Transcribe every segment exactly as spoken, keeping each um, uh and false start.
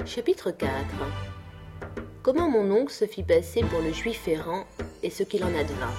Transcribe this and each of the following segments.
Chapitre quatre. Comment mon oncle se fit passer pour le juif errant et ce qu'il en advint.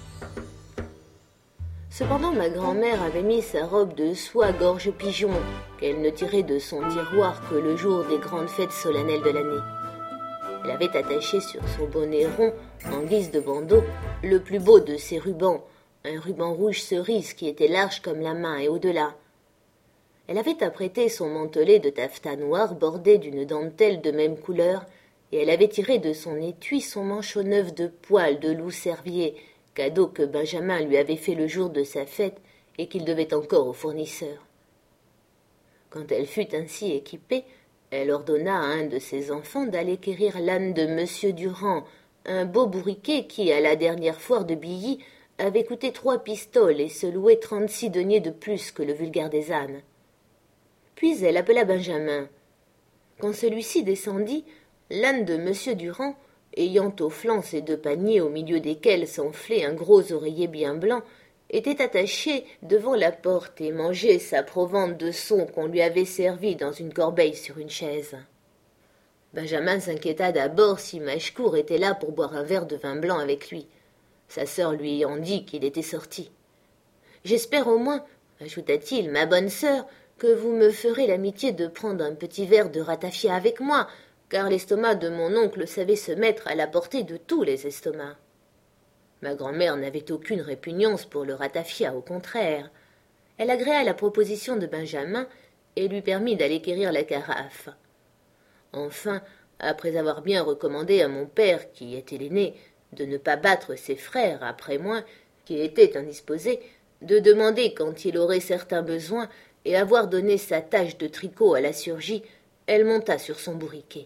Cependant ma grand-mère avait mis sa robe de soie gorge pigeon, qu'elle ne tirait de son tiroir que le jour des grandes fêtes solennelles de l'année. Elle avait attaché sur son bonnet rond, en guise de bandeau, le plus beau de ses rubans, un ruban rouge cerise qui était large comme la main et au-delà. Elle avait apprêté son mantelet de taffetas noir bordé d'une dentelle de même couleur, et elle avait tiré de son étui son manchon neuf de poil de loup cervier, cadeau que Benjamin lui avait fait le jour de sa fête et qu'il devait encore au fournisseur. Quand elle fut ainsi équipée, elle ordonna à un de ses enfants d'aller quérir l'âne de Monsieur Durand, un beau bourriquet qui, à la dernière foire de Billy, avait coûté trois pistoles et se louait trente-six deniers de plus que le vulgaire des ânes. Puis elle appela Benjamin. Quand celui-ci descendit, l'âne de Monsieur Durand, ayant au flanc ses deux paniers au milieu desquels s'enflait un gros oreiller bien blanc, était attaché devant la porte et mangeait sa provende de son qu'on lui avait servie dans une corbeille sur une chaise. Benjamin s'inquiéta d'abord si Mèchecourt était là pour boire un verre de vin blanc avec lui, sa sœur lui ayant dit qu'il était sorti. « J'espère au moins, ajouta-t-il, ma bonne sœur, que vous me ferez l'amitié de prendre un petit verre de ratafia avec moi, car l'estomac de mon oncle savait se mettre à la portée de tous les estomacs. » Ma grand-mère n'avait aucune répugnance pour le ratafia, au contraire. Elle agréa la proposition de Benjamin et lui permit d'aller quérir la carafe. Enfin, après avoir bien recommandé à mon père, qui était l'aîné, de ne pas battre ses frères après moi, qui était indisposé, de demander quand il aurait certains besoins, et avoir donné sa tâche de tricot à la surgie, elle monta sur son bourriquet.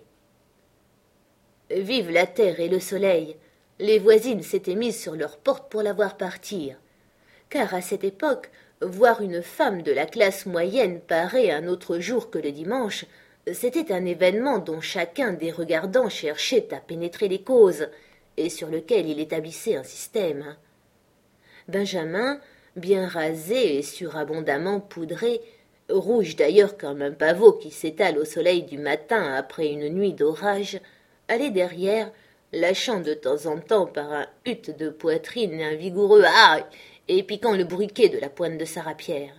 Vive la terre et le soleil! Les voisines s'étaient mises sur leur porte pour la voir partir. Car à cette époque, voir une femme de la classe moyenne parer un autre jour que le dimanche, c'était un événement dont chacun des regardants cherchait à pénétrer les causes, et sur lequel il établissait un système. Benjamin, bien rasé et surabondamment poudré, rouge d'ailleurs comme un pavot qui s'étale au soleil du matin après une nuit d'orage, allait derrière, lâchant de temps en temps par un hut de poitrine un vigoureux « aïe » et piquant le briquet de la pointe de sa rapière.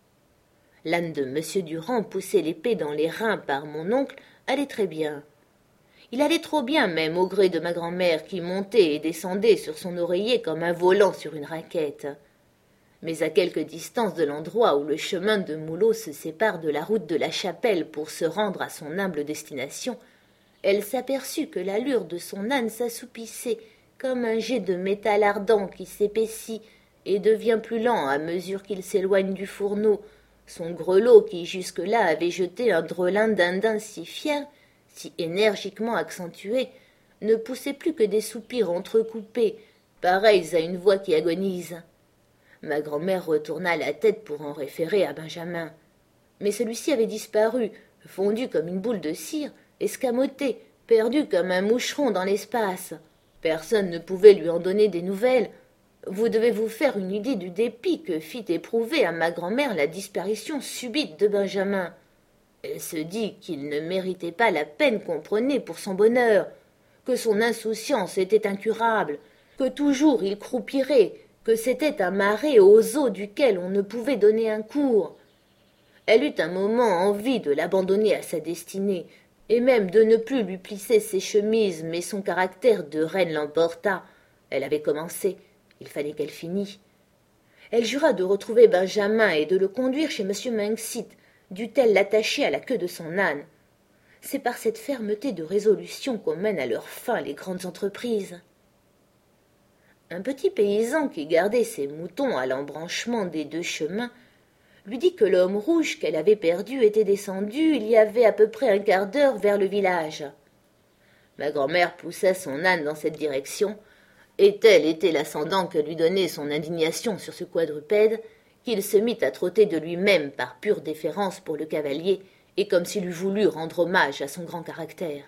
L'âne de Monsieur Durand, poussé l'épée dans les reins par mon oncle, allait très bien. Il allait trop bien même au gré de ma grand-mère qui montait et descendait sur son oreiller comme un volant sur une raquette. Mais à quelque distance de l'endroit où le chemin de Moulot se sépare de la route de la Chapelle pour se rendre à son humble destination, elle s'aperçut que l'allure de son âne s'assoupissait comme un jet de métal ardent qui s'épaissit et devient plus lent à mesure qu'il s'éloigne du fourneau, son grelot qui jusque-là avait jeté un drelin d'Indin si fier, si énergiquement accentué, ne poussait plus que des soupirs entrecoupés, pareils à une voix qui agonise. Ma grand-mère retourna la tête pour en référer à Benjamin. Mais celui-ci avait disparu, fondu comme une boule de cire, escamoté, perdu comme un moucheron dans l'espace. Personne ne pouvait lui en donner des nouvelles. Vous devez vous faire une idée du dépit que fit éprouver à ma grand-mère la disparition subite de Benjamin. Elle se dit qu'il ne méritait pas la peine qu'on prenait pour son bonheur, que son insouciance était incurable, que toujours il croupirait, que c'était un marais aux eaux duquel on ne pouvait donner un cours. Elle eut un moment envie de l'abandonner à sa destinée, et même de ne plus lui plisser ses chemises, mais son caractère de reine l'emporta. Elle avait commencé, il fallait qu'elle finît. Elle jura de retrouver Benjamin et de le conduire chez M. Manxit, dût-elle l'attacher à la queue de son âne. C'est par cette fermeté de résolution qu'on mène à leur fin les grandes entreprises. Un petit paysan qui gardait ses moutons à l'embranchement des deux chemins lui dit que l'homme rouge qu'elle avait perdu était descendu il y avait à peu près un quart d'heure vers le village. Ma grand-mère poussa son âne dans cette direction, et tel était l'ascendant que lui donnait son indignation sur ce quadrupède qu'il se mit à trotter de lui-même par pure déférence pour le cavalier et comme s'il eût voulu rendre hommage à son grand caractère.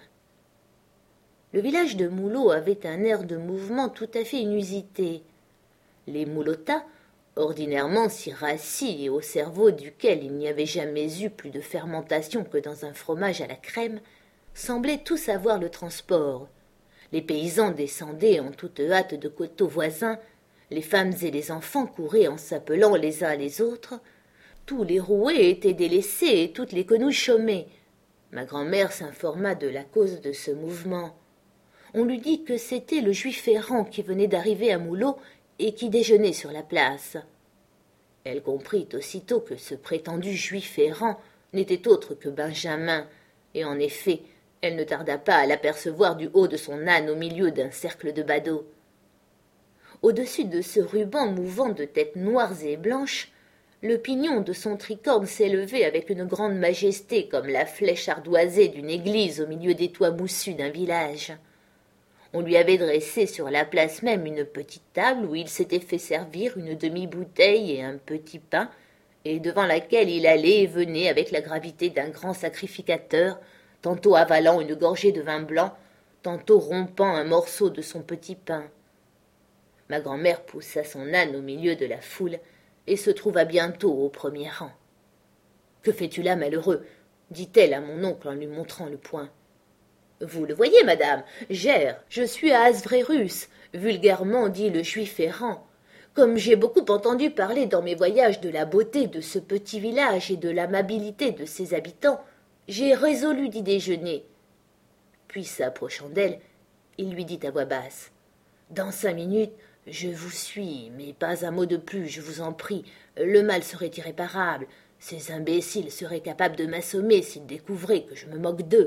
Le village de Moulot avait un air de mouvement tout à fait inusité. Les Moulotas, ordinairement si rassis et au cerveau duquel il n'y avait jamais eu plus de fermentation que dans un fromage à la crème, semblaient tous avoir le transport. Les paysans descendaient en toute hâte de coteaux voisins, les femmes et les enfants couraient en s'appelant les uns les autres, tous les rouets étaient délaissés et toutes les quenouilles chômaient. Ma grand-mère s'informa de la cause de ce mouvement. On lui dit que c'était le juif errant qui venait d'arriver à Moulot et qui déjeunait sur la place. Elle comprit aussitôt que ce prétendu juif errant n'était autre que Benjamin, et en effet, elle ne tarda pas à l'apercevoir du haut de son âne au milieu d'un cercle de badauds. Au-dessus de ce ruban mouvant de têtes noires et blanches, le pignon de son tricorne s'élevait avec une grande majesté comme la flèche ardoisée d'une église au milieu des toits moussus d'un village. On lui avait dressé sur la place même une petite table où il s'était fait servir une demi-bouteille et un petit pain, et devant laquelle il allait et venait avec la gravité d'un grand sacrificateur, tantôt avalant une gorgée de vin blanc, tantôt rompant un morceau de son petit pain. Ma grand-mère poussa son âne au milieu de la foule et se trouva bientôt au premier rang. « Que fais-tu là, malheureux ?» dit-elle à mon oncle en lui montrant le poing. « Vous le voyez, madame, j'erre, je suis à Asvrérus, vulgairement dit le juif errant. Comme j'ai beaucoup entendu parler dans mes voyages de la beauté de ce petit village et de l'amabilité de ses habitants, j'ai résolu d'y déjeuner. » Puis, s'approchant d'elle, il lui dit à voix basse. « Dans cinq minutes, je vous suis, mais pas un mot de plus, je vous en prie. Le mal serait irréparable. Ces imbéciles seraient capables de m'assommer s'ils découvraient que je me moque d'eux. »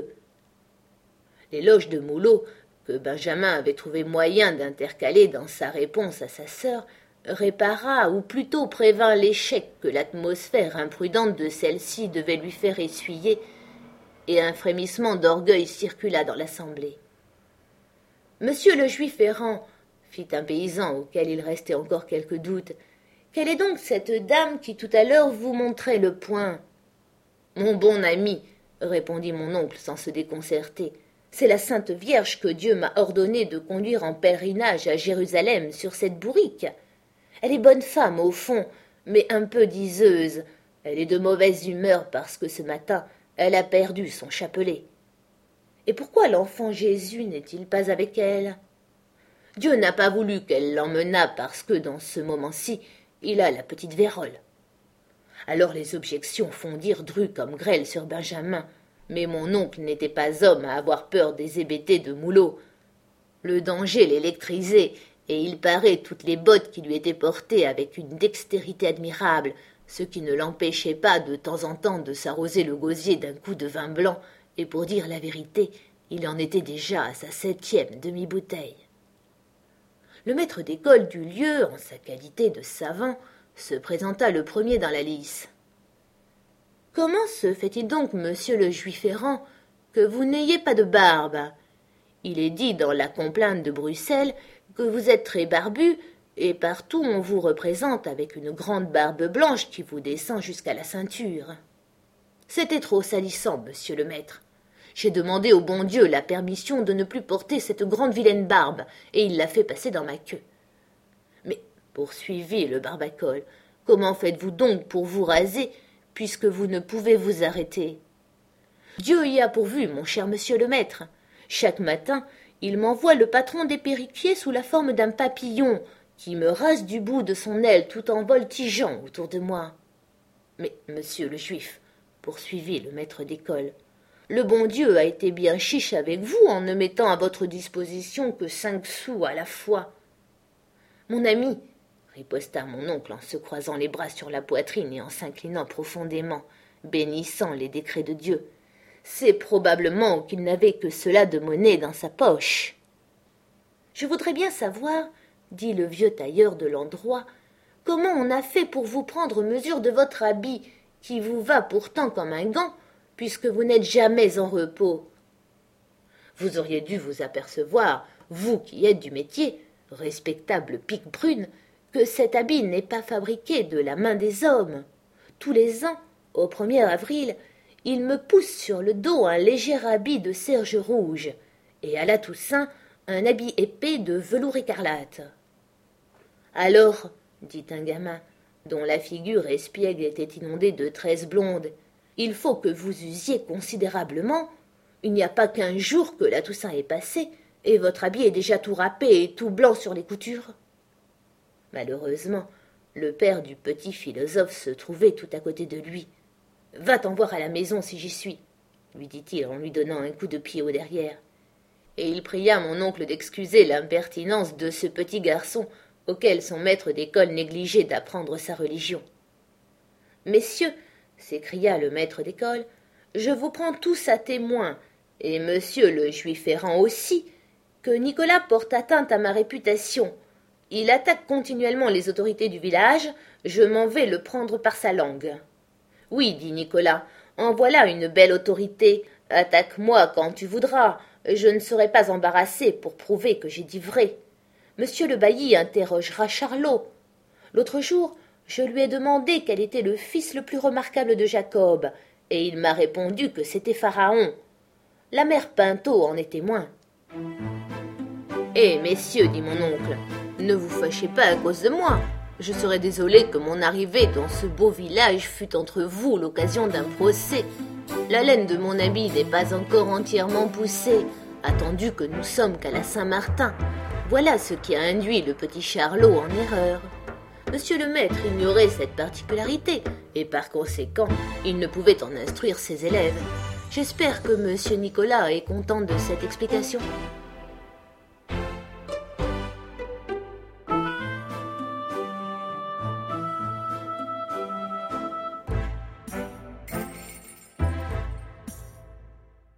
L'éloge de Moulot, que Benjamin avait trouvé moyen d'intercaler dans sa réponse à sa sœur, répara ou plutôt prévint l'échec que l'atmosphère imprudente de celle-ci devait lui faire essuyer, et un frémissement d'orgueil circula dans l'assemblée. « Monsieur le juif errant, fit un paysan auquel il restait encore quelque doute, quelle est donc cette dame qui tout à l'heure vous montrait le poing ? » « Mon bon ami, répondit mon oncle sans se déconcerter, c'est la Sainte Vierge que Dieu m'a ordonné de conduire en pèlerinage à Jérusalem sur cette bourrique. Elle est bonne femme au fond, mais un peu diseuse. Elle est de mauvaise humeur parce que ce matin elle a perdu son chapelet. Et pourquoi l'enfant Jésus n'est-il pas avec elle ? Dieu n'a pas voulu qu'elle l'emmenât parce que dans ce moment-ci il a la petite vérole. Alors les objections fondirent drues comme grêle sur Benjamin, mais mon oncle n'était pas homme à avoir peur des hébétés de Moulot. Le danger l'électrisait, et il parait toutes les bottes qui lui étaient portées avec une dextérité admirable, ce qui ne l'empêchait pas de temps en temps de s'arroser le gosier d'un coup de vin blanc, et pour dire la vérité, il en était déjà à sa septième demi-bouteille. Le maître d'école du lieu, en sa qualité de savant, se présenta le premier dans la lice. « Comment se fait-il donc, monsieur le juif errant, que vous n'ayez pas de barbe ? Il est dit dans la complainte de Bruxelles que vous êtes très barbu, et partout on vous représente avec une grande barbe blanche qui vous descend jusqu'à la ceinture. C'était trop salissant, monsieur le maître. J'ai demandé au bon Dieu la permission de ne plus porter cette grande vilaine barbe, et il l'a fait passer dans ma queue. Mais, poursuivit le barbacole, comment faites-vous donc pour vous raser, puisque vous ne pouvez vous arrêter ? Dieu y a pourvu, mon cher monsieur le maître. Chaque matin, il m'envoie le patron des perruquiers sous la forme d'un papillon, qui me rase du bout de son aile tout en voltigeant autour de moi. Mais, monsieur le juif, poursuivit le maître d'école, le bon Dieu a été bien chiche avec vous en ne mettant à votre disposition que cinq sous à la fois. Mon ami, riposta mon oncle en se croisant les bras sur la poitrine et en s'inclinant profondément, bénissant les décrets de Dieu, c'est probablement qu'il n'avait que cela de monnaie dans sa poche. Je voudrais bien savoir, dit le vieux tailleur de l'endroit, comment on a fait pour vous prendre mesure de votre habit, qui vous va pourtant comme un gant, puisque vous n'êtes jamais en repos. Vous auriez dû vous apercevoir, vous qui êtes du métier, respectable pique brune, que cet habit n'est pas fabriqué de la main des hommes. Tous les ans, au premier avril, il me pousse sur le dos un léger habit de serge rouge, et à la Toussaint, un habit épais de velours écarlate. Alors, dit un gamin, dont la figure espiègle était inondée de tresses blondes, il faut que vous usiez considérablement. Il n'y a pas quinze jours que la Toussaint est passée, et votre habit est déjà tout râpé et tout blanc sur les coutures. » Malheureusement, le père du petit philosophe se trouvait tout à côté de lui. « Va-t'en voir à la maison si j'y suis, » lui dit-il en lui donnant un coup de pied au derrière. Et il pria mon oncle d'excuser l'impertinence de ce petit garçon auquel son maître d'école négligeait d'apprendre sa religion. « Messieurs, » s'écria le maître d'école, « je vous prends tous à témoin, et monsieur le juif errant aussi, que Nicolas porte atteinte à ma réputation. Il attaque continuellement les autorités du village, je m'en vais le prendre par sa langue. »« Oui, dit Nicolas, en voilà une belle autorité. Attaque-moi quand tu voudras. Je ne serai pas embarrassé pour prouver que j'ai dit vrai. Monsieur le bailli interrogera Charlot. L'autre jour, je lui ai demandé quel était le fils le plus remarquable de Jacob, et il m'a répondu que c'était Pharaon. La mère Pinto en est témoin. »« Eh, messieurs, dit mon oncle, ne vous fâchez pas à cause de moi. Je serais désolé que mon arrivée dans ce beau village fût entre vous l'occasion d'un procès. La laine de mon habit n'est pas encore entièrement poussée, attendu que nous sommes qu'à la Saint-Martin. Voilà ce qui a induit le petit Charlot en erreur. Monsieur le maître ignorait cette particularité, et par conséquent, il ne pouvait en instruire ses élèves. J'espère que monsieur Nicolas est content de cette explication. »